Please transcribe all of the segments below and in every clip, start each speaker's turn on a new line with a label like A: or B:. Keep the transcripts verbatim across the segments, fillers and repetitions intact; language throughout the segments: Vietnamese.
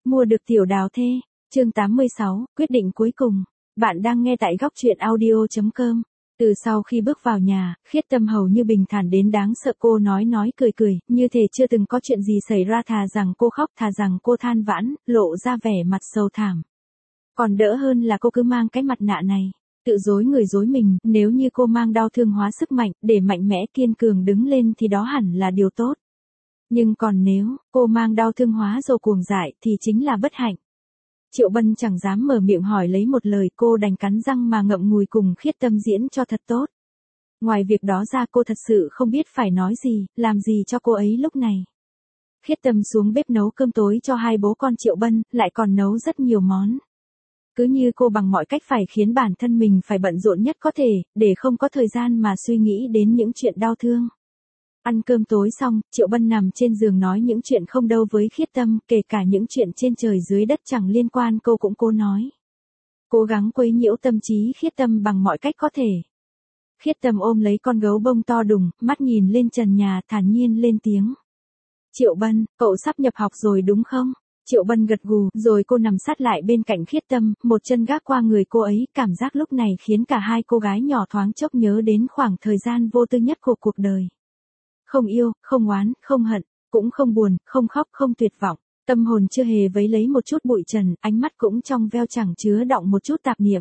A: Mua được tiểu đào thê, chương tám mươi sáu, quyết định cuối cùng. Bạn đang nghe tại góc truyện audio chấm com. Từ sau khi bước vào nhà, Khiết Tâm hầu như bình thản đến đáng sợ, cô nói nói cười cười, như thể chưa từng có chuyện gì xảy ra, thà rằng cô khóc, thà rằng cô than vãn, lộ ra vẻ mặt sầu thảm. Còn đỡ hơn là cô cứ mang cái mặt nạ này, tự dối người dối mình, nếu như cô mang đau thương hóa sức mạnh, để mạnh mẽ kiên cường đứng lên thì đó hẳn là điều tốt. Nhưng còn nếu cô mang đau thương hóa rồi cuồng dại thì chính là bất hạnh. Triệu Bân chẳng dám mở miệng hỏi lấy một lời, cô đành cắn răng mà ngậm ngùi cùng Khiết Tâm diễn cho thật tốt. Ngoài việc đó ra cô thật sự không biết phải nói gì, làm gì cho cô ấy lúc này. Khiết Tâm xuống bếp nấu cơm tối cho hai bố con Triệu Bân, lại còn nấu rất nhiều món. Cứ như cô bằng mọi cách phải khiến bản thân mình phải bận rộn nhất có thể, để không có thời gian mà suy nghĩ đến những chuyện đau thương. Ăn cơm tối xong, Triệu Bân nằm trên giường nói những chuyện không đâu với Khiết Tâm, kể cả những chuyện trên trời dưới đất chẳng liên quan cô cũng cố nói. Cố gắng quấy nhiễu tâm trí Khiết Tâm bằng mọi cách có thể. Khiết Tâm ôm lấy con gấu bông to đùng, mắt nhìn lên trần nhà thản nhiên lên tiếng. Triệu Bân, cậu sắp nhập học rồi đúng không? Triệu Bân gật gù, rồi cô nằm sát lại bên cạnh Khiết Tâm, một chân gác qua người cô ấy, cảm giác lúc này khiến cả hai cô gái nhỏ thoáng chốc nhớ đến khoảng thời gian vô tư nhất của cuộc đời. Không yêu, không oán, không hận, cũng không buồn, không khóc, không tuyệt vọng, tâm hồn chưa hề vấy lấy một chút bụi trần, ánh mắt cũng trong veo chẳng chứa đọng một chút tạp niệm.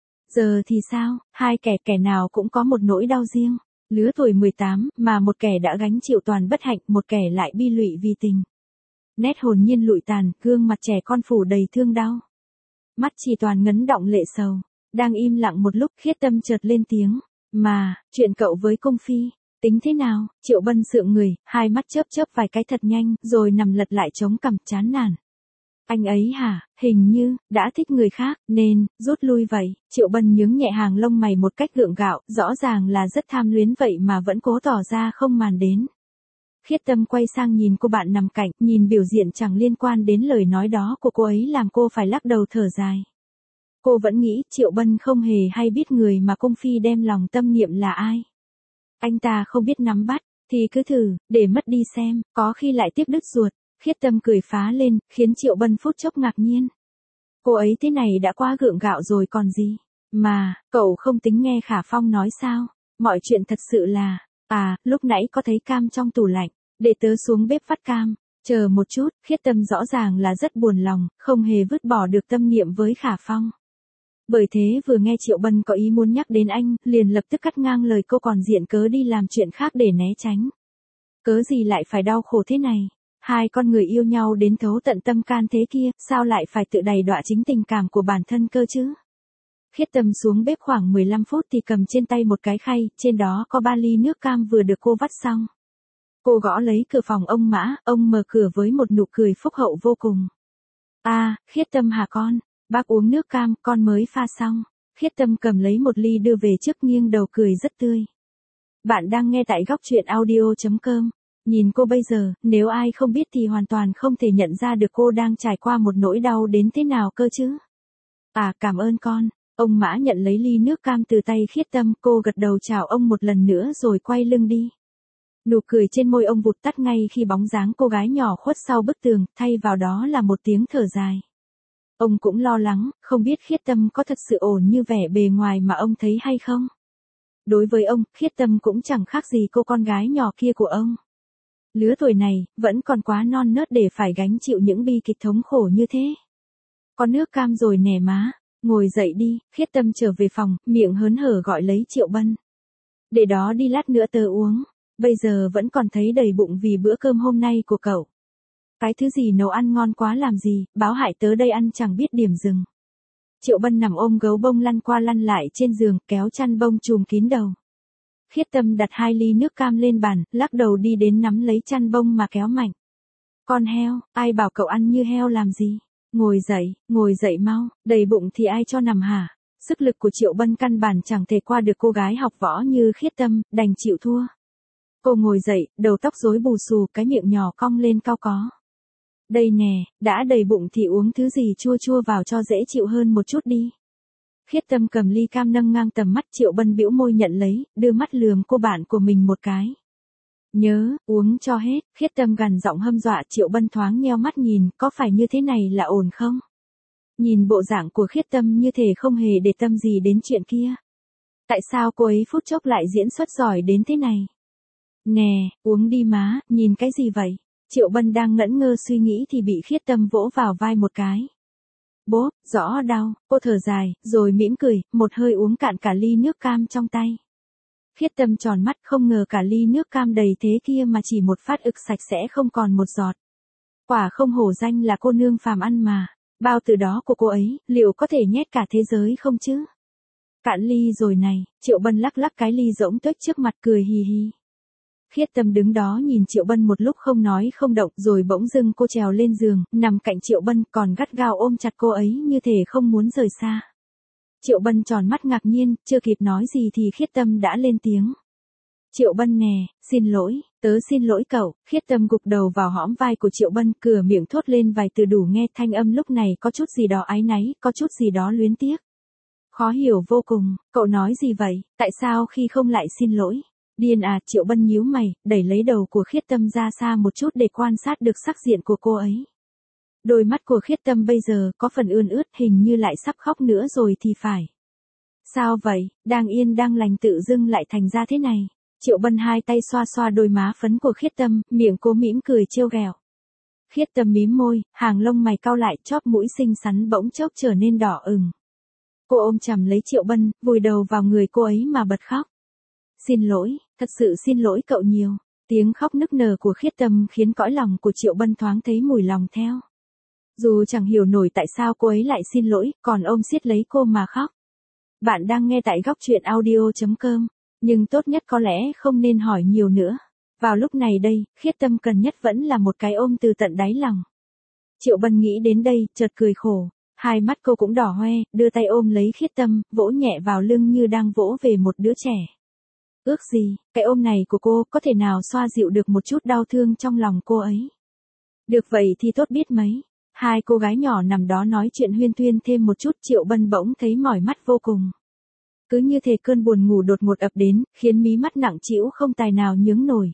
A: Giờ thì sao, hai kẻ kẻ nào cũng có một nỗi đau riêng, lứa tuổi mười tám, mà một kẻ đã gánh chịu toàn bất hạnh, một kẻ lại bi lụy vì tình. Nét hồn nhiên lụi tàn, gương mặt trẻ con phủ đầy thương đau. Mắt chỉ toàn ngấn đọng lệ sầu, đang im lặng một lúc Khiết Tâm chợt lên tiếng, mà, chuyện cậu với Cung Phi. Tính thế nào? Triệu Bân sượng người, hai mắt chớp chớp vài cái thật nhanh, rồi nằm lật lại chống cằm chán nản. Anh ấy hả, hình như, đã thích người khác, nên, rút lui vậy. Triệu Bân nhướng nhẹ hàng lông mày một cách gượng gạo, rõ ràng là rất tham luyến vậy mà vẫn cố tỏ ra không màn đến. Khiết Tâm quay sang nhìn cô bạn nằm cạnh, nhìn biểu diện chẳng liên quan đến lời nói đó của cô ấy làm cô phải lắc đầu thở dài. Cô vẫn nghĩ Triệu Bân không hề hay biết người mà Cung Phi đem lòng tâm niệm là ai. Anh ta không biết nắm bắt, thì cứ thử, để mất đi xem, có khi lại tiếc đứt ruột. Khiết Tâm cười phá lên, khiến Triệu Bân phút chốc ngạc nhiên. Cô ấy thế này đã quá gượng gạo rồi còn gì. Mà, cậu không tính nghe Khả Phong nói sao? Mọi chuyện thật sự là, à, lúc nãy có thấy cam trong tủ lạnh, để tớ xuống bếp vắt cam. Chờ một chút, Khiết Tâm rõ ràng là rất buồn lòng, không hề vứt bỏ được tâm niệm với Khả Phong. Bởi thế vừa nghe Triệu Bân có ý muốn nhắc đến anh, liền lập tức cắt ngang lời cô còn diện cớ đi làm chuyện khác để né tránh. Cớ gì lại phải đau khổ thế này? Hai con người yêu nhau đến thấu tận tâm can thế kia, sao lại phải tự đày đọa chính tình cảm của bản thân cơ chứ? Khiết Tâm xuống bếp khoảng mười lăm phút thì cầm trên tay một cái khay, trên đó có ba ly nước cam vừa được cô vắt xong. Cô gõ lấy cửa phòng ông Mã, ông mở cửa với một nụ cười phúc hậu vô cùng. À, Khiết Tâm hả con? Bác uống nước cam, con mới pha xong. Khiết Tâm cầm lấy một ly đưa về trước nghiêng đầu cười rất tươi. Bạn đang nghe tại góc truyện audio chấm com. Nhìn cô bây giờ, nếu ai không biết thì hoàn toàn không thể nhận ra được cô đang trải qua một nỗi đau đến thế nào cơ chứ. À, cảm ơn con. Ông Mã nhận lấy ly nước cam từ tay Khiết Tâm, cô gật đầu chào ông một lần nữa rồi quay lưng đi. Nụ cười trên môi ông vụt tắt ngay khi bóng dáng cô gái nhỏ khuất sau bức tường, thay vào đó là một tiếng thở dài. Ông cũng lo lắng, không biết Khiết Tâm có thật sự ổn như vẻ bề ngoài mà ông thấy hay không. Đối với ông, Khiết Tâm cũng chẳng khác gì cô con gái nhỏ kia của ông. Lứa tuổi này, vẫn còn quá non nớt để phải gánh chịu những bi kịch thống khổ như thế. Có nước cam rồi nè má, ngồi dậy đi. Khiết Tâm trở về phòng, miệng hớn hở gọi lấy Triệu Bân. Để đó đi lát nữa tớ uống, bây giờ vẫn còn thấy đầy bụng vì bữa cơm hôm nay của cậu. Cái thứ gì nấu ăn ngon quá làm gì, báo hại tớ đây ăn chẳng biết điểm dừng. Triệu Bân nằm ôm gấu bông lăn qua lăn lại trên giường, kéo chăn bông trùm kín đầu. Khiết Tâm đặt hai ly nước cam lên bàn, lắc đầu đi đến nắm lấy chăn bông mà kéo mạnh. Con heo, ai bảo cậu ăn như heo làm gì? Ngồi dậy, ngồi dậy mau, đầy bụng thì ai cho nằm hả? Sức lực của Triệu Bân căn bản chẳng thể qua được cô gái học võ như Khiết Tâm, đành chịu thua. Cô ngồi dậy, đầu tóc rối bù xù, cái miệng nhỏ cong lên cau có. Đây nè, đã đầy bụng thì uống thứ gì chua chua vào cho dễ chịu hơn một chút đi. Khiết Tâm cầm ly cam nâng ngang tầm mắt, Triệu Bân bĩu môi nhận lấy, đưa mắt lườm cô bạn của mình một cái. Nhớ, uống cho hết, Khiết Tâm gằn giọng hâm dọa. Triệu Bân thoáng nheo mắt nhìn, có phải như thế này là ổn không? Nhìn bộ dạng của Khiết Tâm như thể không hề để tâm gì đến chuyện kia. Tại sao cô ấy phút chốc lại diễn xuất giỏi đến thế này? Nè, uống đi má, nhìn cái gì vậy? Triệu Bân đang ngẩn ngơ suy nghĩ thì bị Khiết Tâm vỗ vào vai một cái. Bốp, rõ đau, cô thở dài, rồi mỉm cười, một hơi uống cạn cả ly nước cam trong tay. Khiết Tâm tròn mắt, không ngờ cả ly nước cam đầy thế kia mà chỉ một phát ực sạch sẽ không còn một giọt. Quả không hổ danh là cô nương phàm ăn mà. Bao từ đó của cô ấy, liệu có thể nhét cả thế giới không chứ? Cạn ly rồi này, Triệu Bân lắc lắc cái ly rỗng tuếch trước mặt cười hì hì. Khiết Tâm đứng đó nhìn Triệu Bân một lúc không nói không động, rồi bỗng dưng cô trèo lên giường, nằm cạnh Triệu Bân, còn gắt gao ôm chặt cô ấy như thể không muốn rời xa. Triệu Bân tròn mắt ngạc nhiên, chưa kịp nói gì thì Khiết Tâm đã lên tiếng. Triệu Bân nè, xin lỗi, tớ xin lỗi cậu. Khiết Tâm gục đầu vào hõm vai của Triệu Bân, cửa miệng thốt lên vài từ đủ nghe, thanh âm lúc này có chút gì đó áy náy, có chút gì đó luyến tiếc. Khó hiểu vô cùng, cậu nói gì vậy, tại sao khi không lại xin lỗi? Điên à, Triệu Bân nhíu mày, đẩy lấy đầu của Khiết Tâm ra xa một chút để quan sát được sắc diện của cô ấy. Đôi mắt của Khiết Tâm bây giờ có phần ươn ướt, hình như lại sắp khóc nữa rồi thì phải. Sao vậy, đang yên đang lành tự dưng lại thành ra thế này? Triệu Bân hai tay xoa xoa đôi má phấn của Khiết Tâm, miệng cố mỉm cười trêu ghẹo. Khiết Tâm mím môi, hàng lông mày cau lại, chóp mũi xinh xắn bỗng chốc trở nên đỏ ửng. Cô ôm chầm lấy Triệu Bân, vùi đầu vào người cô ấy mà bật khóc. Xin lỗi, thật sự xin lỗi cậu nhiều. Tiếng khóc nức nở của Khiết Tâm khiến cõi lòng của Triệu Bân thoáng thấy mùi lòng theo. Dù chẳng hiểu nổi tại sao cô ấy lại xin lỗi, còn ôm siết lấy cô mà khóc. Bạn đang nghe tại góc truyện audio chấm com, nhưng tốt nhất có lẽ không nên hỏi nhiều nữa. Vào lúc này đây, Khiết Tâm cần nhất vẫn là một cái ôm từ tận đáy lòng. Triệu Bân nghĩ đến đây, chợt cười khổ. Hai mắt cô cũng đỏ hoe, đưa tay ôm lấy Khiết Tâm, vỗ nhẹ vào lưng như đang vỗ về một đứa trẻ. Ước gì, cái ôm này của cô có thể nào xoa dịu được một chút đau thương trong lòng cô ấy. Được vậy thì tốt biết mấy. Hai cô gái nhỏ nằm đó nói chuyện huyên thuyên thêm một chút, Triệu Bân bỗng thấy mỏi mắt vô cùng. Cứ như thể cơn buồn ngủ đột ngột ập đến, khiến mí mắt nặng trĩu không tài nào nhướng nổi.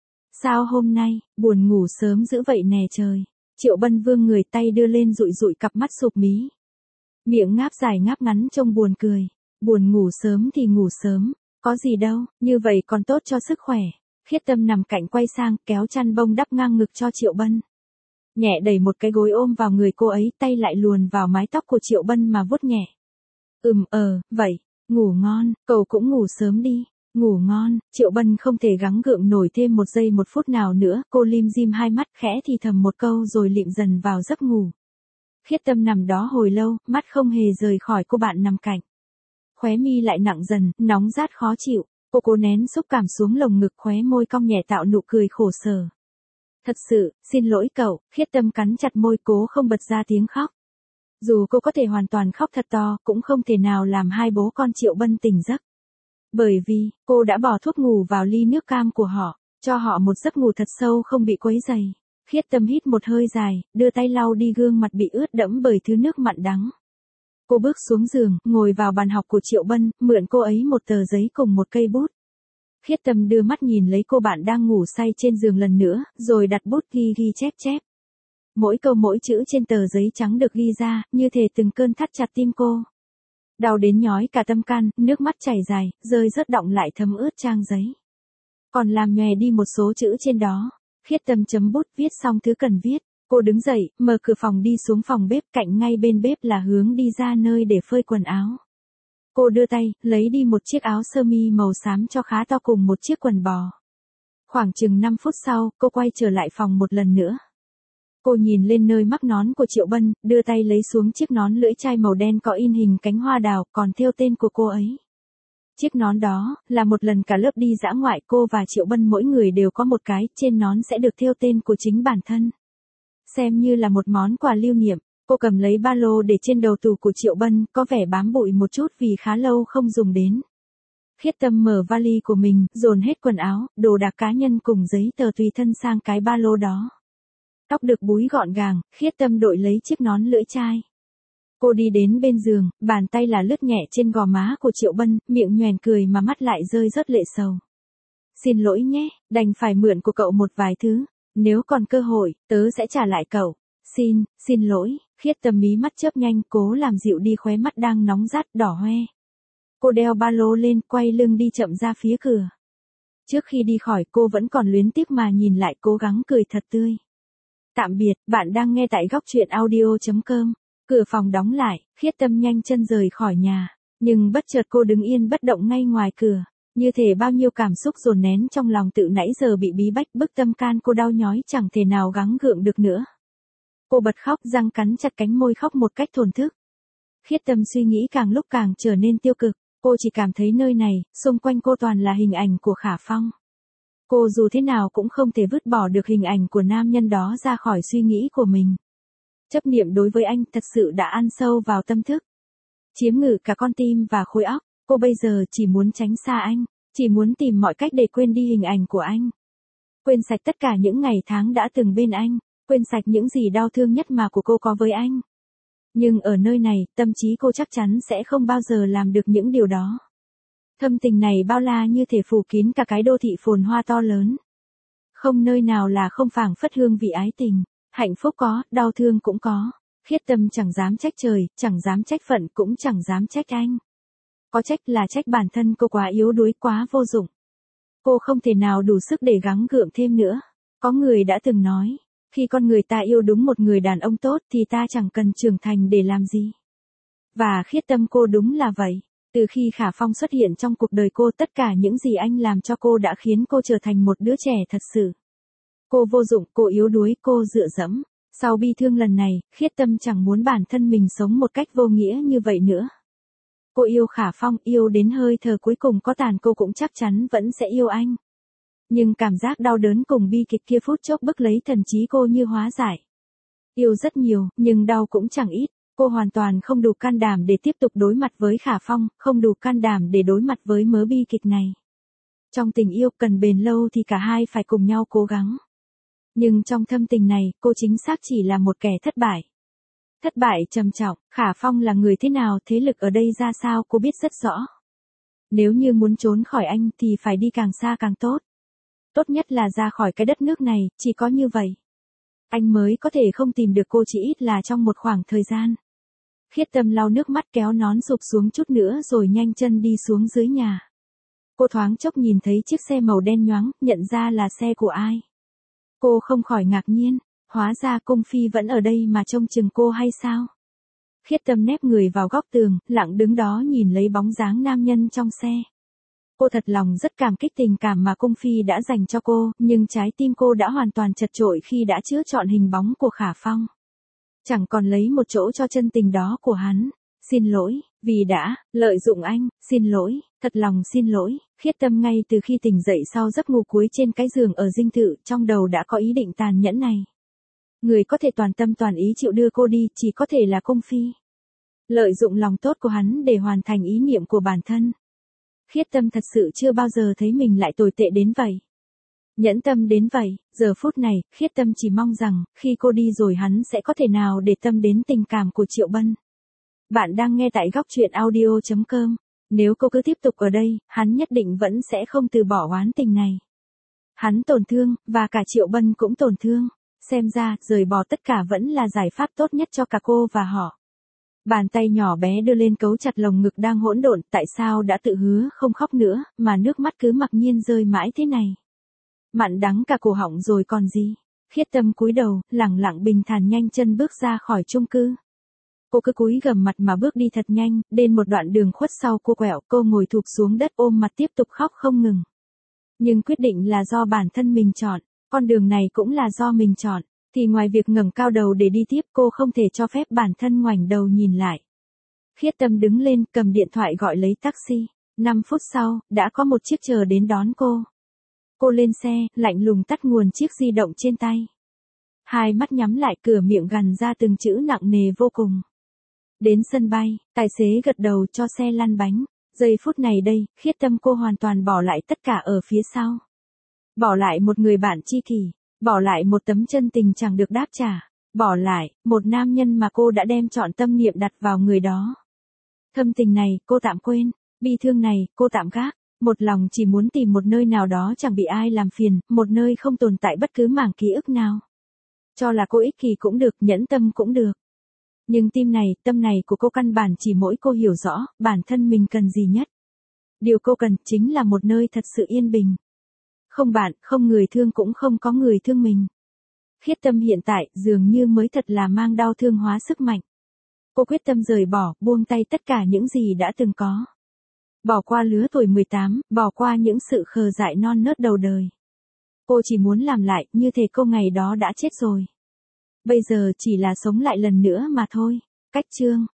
A: Sao hôm nay, buồn ngủ sớm dữ vậy nè trời. Triệu Bân vươn người tay đưa lên dụi dụi cặp mắt sụp mí. Miệng ngáp dài ngáp ngắn trông buồn cười. Buồn ngủ sớm thì ngủ sớm, có gì đâu, như vậy còn tốt cho sức khỏe. Khiết Tâm nằm cạnh quay sang, kéo chăn bông đắp ngang ngực cho Triệu Bân. Nhẹ đẩy một cái gối ôm vào người cô ấy, tay lại luồn vào mái tóc của Triệu Bân mà vuốt nhẹ. Ừm ờ, vậy, ngủ ngon, cậu cũng ngủ sớm đi. Ngủ ngon, Triệu Bân không thể gắng gượng nổi thêm một giây một phút nào nữa, cô lim dim hai mắt khẽ thì thầm một câu rồi lịm dần vào giấc ngủ. Khiết Tâm nằm đó hồi lâu, mắt không hề rời khỏi cô bạn nằm cạnh. Khóe mi lại nặng dần, nóng rát khó chịu, cô cố nén xúc cảm xuống lồng ngực, khóe môi cong nhẹ tạo nụ cười khổ sở. Thật sự, xin lỗi cậu. Khiết Tâm cắn chặt môi cố không bật ra tiếng khóc. Dù cô có thể hoàn toàn khóc thật to, cũng không thể nào làm hai bố con Triệu Bân tỉnh giấc. Bởi vì, cô đã bỏ thuốc ngủ vào ly nước cam của họ, cho họ một giấc ngủ thật sâu không bị quấy rầy. Khiết Tâm hít một hơi dài, đưa tay lau đi gương mặt bị ướt đẫm bởi thứ nước mặn đắng. Cô bước xuống giường, ngồi vào bàn học của Triệu Bân, mượn cô ấy một tờ giấy cùng một cây bút. Khiết Tâm đưa mắt nhìn lấy cô bạn đang ngủ say trên giường lần nữa, rồi đặt bút ghi ghi chép chép. Mỗi câu mỗi chữ trên tờ giấy trắng được ghi ra, như thể từng cơn thắt chặt tim cô. Đau đến nhói cả tâm can, nước mắt chảy dài, rơi rớt đọng lại thấm ướt trang giấy. Còn làm nhòe đi một số chữ trên đó. Khiết Tâm chấm bút viết xong thứ cần viết. Cô đứng dậy, mở cửa phòng đi xuống phòng bếp, cạnh ngay bên bếp là hướng đi ra nơi để phơi quần áo. Cô đưa tay, lấy đi một chiếc áo sơ mi màu xám cho khá to cùng một chiếc quần bò. Khoảng chừng năm phút sau, cô quay trở lại phòng một lần nữa. Cô nhìn lên nơi mắc nón của Triệu Bân, đưa tay lấy xuống chiếc nón lưỡi chai màu đen có in hình cánh hoa đào, còn thêu tên của cô ấy. Chiếc nón đó, là một lần cả lớp đi dã ngoại cô và Triệu Bân mỗi người đều có một cái, trên nón sẽ được thêu tên của chính bản thân. Xem như là một món quà lưu niệm, cô cầm lấy ba lô để trên đầu tủ của Triệu Bân, có vẻ bám bụi một chút vì khá lâu không dùng đến. Khiết Tâm mở vali của mình, dồn hết quần áo, đồ đạc cá nhân cùng giấy tờ tùy thân sang cái ba lô đó. Tóc được búi gọn gàng, Khiết Tâm đội lấy chiếc nón lưỡi chai. Cô đi đến bên giường, bàn tay là lướt nhẹ trên gò má của Triệu Bân, miệng nhoẻn cười mà mắt lại rơi rớt lệ sầu. Xin lỗi nhé, đành phải mượn của cậu một vài thứ. Nếu còn cơ hội, tớ sẽ trả lại cậu. Xin, xin lỗi, Khiết Tâm mí mắt chớp nhanh cố làm dịu đi khóe mắt đang nóng rát đỏ hoe. Cô đeo ba lô lên, quay lưng đi chậm ra phía cửa. Trước khi đi khỏi cô vẫn còn luyến tiếc mà nhìn lại cố gắng cười thật tươi. Tạm biệt, bạn đang nghe tại góc truyện audio chấm com. Cửa phòng đóng lại, Khiết Tâm nhanh chân rời khỏi nhà. Nhưng bất chợt cô đứng yên bất động ngay ngoài cửa. Như thể bao nhiêu cảm xúc dồn nén trong lòng tự nãy giờ bị bí bách bức tâm can cô đau nhói chẳng thể nào gắng gượng được nữa. Cô bật khóc răng cắn chặt cánh môi khóc một cách thổn thức. Khiết Tâm suy nghĩ càng lúc càng trở nên tiêu cực. Cô chỉ cảm thấy nơi này, xung quanh cô toàn là hình ảnh của Khả Phong. Cô dù thế nào cũng không thể vứt bỏ được hình ảnh của nam nhân đó ra khỏi suy nghĩ của mình. Chấp niệm đối với anh thật sự đã ăn sâu vào tâm thức. Chiếm ngự cả con tim và khối óc, cô bây giờ chỉ muốn tránh xa anh, chỉ muốn tìm mọi cách để quên đi hình ảnh của anh. Quên sạch tất cả những ngày tháng đã từng bên anh, quên sạch những gì đau thương nhất mà của cô có với anh. Nhưng ở nơi này, tâm trí cô chắc chắn sẽ không bao giờ làm được những điều đó. Thâm tình này bao la như thể phủ kín cả cái đô thị phồn hoa to lớn. Không nơi nào là không phảng phất hương vị ái tình, hạnh phúc có, đau thương cũng có. Khiết Tâm chẳng dám trách trời, chẳng dám trách phận, cũng chẳng dám trách anh. Có trách là trách bản thân cô quá yếu đuối, quá vô dụng. Cô không thể nào đủ sức để gắng gượng thêm nữa. Có người đã từng nói, khi con người ta yêu đúng một người đàn ông tốt thì ta chẳng cần trưởng thành để làm gì. Và Khiết Tâm cô đúng là vậy. Từ khi Khả Phong xuất hiện trong cuộc đời cô, tất cả những gì anh làm cho cô đã khiến cô trở thành một đứa trẻ thật sự. Cô vô dụng, cô yếu đuối, cô dựa dẫm. Sau bi thương lần này, Khiết Tâm chẳng muốn bản thân mình sống một cách vô nghĩa như vậy nữa. Cô yêu Khả Phong, yêu đến hơi thở cuối cùng có tàn cô cũng chắc chắn vẫn sẽ yêu anh. Nhưng cảm giác đau đớn cùng bi kịch kia phút chốc bức lấy thần trí cô như hóa giải. Yêu rất nhiều, nhưng đau cũng chẳng ít. Cô hoàn toàn không đủ can đảm để tiếp tục đối mặt với Khả Phong, không đủ can đảm để đối mặt với mớ bi kịch này. Trong tình yêu cần bền lâu thì cả hai phải cùng nhau cố gắng. Nhưng trong thâm tình này, cô chính xác chỉ là một kẻ thất bại. Thất bại trầm trọng, Khả Phong là người thế nào, thế lực ở đây ra sao cô biết rất rõ. Nếu như muốn trốn khỏi anh thì phải đi càng xa càng tốt. Tốt nhất là ra khỏi cái đất nước này, chỉ có như vậy. Anh mới có thể không tìm được cô chỉ ít là trong một khoảng thời gian. Khiết Tâm lau nước mắt kéo nón sụp xuống chút nữa rồi nhanh chân đi xuống dưới nhà. Cô thoáng chốc nhìn thấy chiếc xe màu đen nhoáng, nhận ra là xe của ai. Cô không khỏi ngạc nhiên, hóa ra Cung Phi vẫn ở đây mà trông chừng cô hay sao? Khiết Tâm nép người vào góc tường, lặng đứng đó nhìn lấy bóng dáng nam nhân trong xe. Cô thật lòng rất cảm kích tình cảm mà Cung Phi đã dành cho cô, nhưng trái tim cô đã hoàn toàn chật chội khi đã chữa chọn hình bóng của Khả Phong. Chẳng còn lấy một chỗ cho chân tình đó của hắn. Xin lỗi, vì đã lợi dụng anh, xin lỗi, thật lòng xin lỗi. Khiết Tâm ngay từ khi tỉnh dậy sau giấc ngủ cuối trên cái giường ở dinh thự, trong đầu đã có ý định tàn nhẫn này. Người có thể toàn tâm toàn ý chịu đưa cô đi chỉ có thể là Cung Phi. Lợi dụng lòng tốt của hắn để hoàn thành ý niệm của bản thân. Khiết Tâm thật sự chưa bao giờ thấy mình lại tồi tệ đến vậy. Nhẫn tâm đến vậy, giờ phút này, Khiết Tâm chỉ mong rằng, khi cô đi rồi hắn sẽ có thể nào để tâm đến tình cảm của Triệu Bân. Bạn đang nghe tại góc truyện audio chấm com. Nếu cô cứ tiếp tục ở đây, hắn nhất định vẫn sẽ không từ bỏ oán tình này. Hắn tổn thương, và cả Triệu Bân cũng tổn thương. Xem ra, rời bỏ tất cả vẫn là giải pháp tốt nhất cho cả cô và họ. Bàn tay nhỏ bé đưa lên cấu chặt lồng ngực đang hỗn độn, tại sao đã tự hứa không khóc nữa, mà nước mắt cứ mặc nhiên rơi mãi thế này. Mặn đắng cả cổ họng rồi còn gì. Khiết Tâm cúi đầu, lẳng lặng bình thản nhanh chân bước ra khỏi chung cư. Cô cứ cúi gằm mặt mà bước đi thật nhanh, đến một đoạn đường khuất sau cô quẹo, cô ngồi thụp xuống đất ôm mặt tiếp tục khóc không ngừng. Nhưng quyết định là do bản thân mình chọn, con đường này cũng là do mình chọn, thì ngoài việc ngẩng cao đầu để đi tiếp cô không thể cho phép bản thân ngoảnh đầu nhìn lại. Khiết Tâm đứng lên, cầm điện thoại gọi lấy taxi. năm phút sau, đã có một chiếc chờ đến đón cô. Cô lên xe, lạnh lùng tắt nguồn chiếc di động trên tay. Hai mắt nhắm lại, cửa miệng gằn ra từng chữ nặng nề vô cùng. Đến sân bay, tài xế gật đầu cho xe lăn bánh. Giây phút này đây, Khiết Tâm cô hoàn toàn bỏ lại tất cả ở phía sau. Bỏ lại một người bạn tri kỷ, bỏ lại một tấm chân tình chẳng được đáp trả, bỏ lại một nam nhân mà cô đã đem trọn tâm niệm đặt vào người đó. Thâm tình này, cô tạm quên, bi thương này, cô tạm gác, Một lòng chỉ muốn tìm một nơi nào đó chẳng bị ai làm phiền, một nơi không tồn tại bất cứ mảng ký ức nào. Cho là cô ích kỷ cũng được, nhẫn tâm cũng được. Nhưng tim này, tâm này của cô căn bản chỉ mỗi cô hiểu rõ, bản thân mình cần gì nhất. Điều cô cần chính là một nơi thật sự yên bình. Không bạn, không người thương cũng không có người thương mình. Khiết Tâm hiện tại dường như mới thật là mang đau thương hóa sức mạnh. Cô quyết tâm rời bỏ, buông tay tất cả những gì đã từng có. Bỏ qua lứa tuổi mười tám, bỏ qua những sự khờ dại non nớt đầu đời. Cô chỉ muốn làm lại, như thể cô ngày đó đã chết rồi. Bây giờ chỉ là sống lại lần nữa mà thôi. Cách chương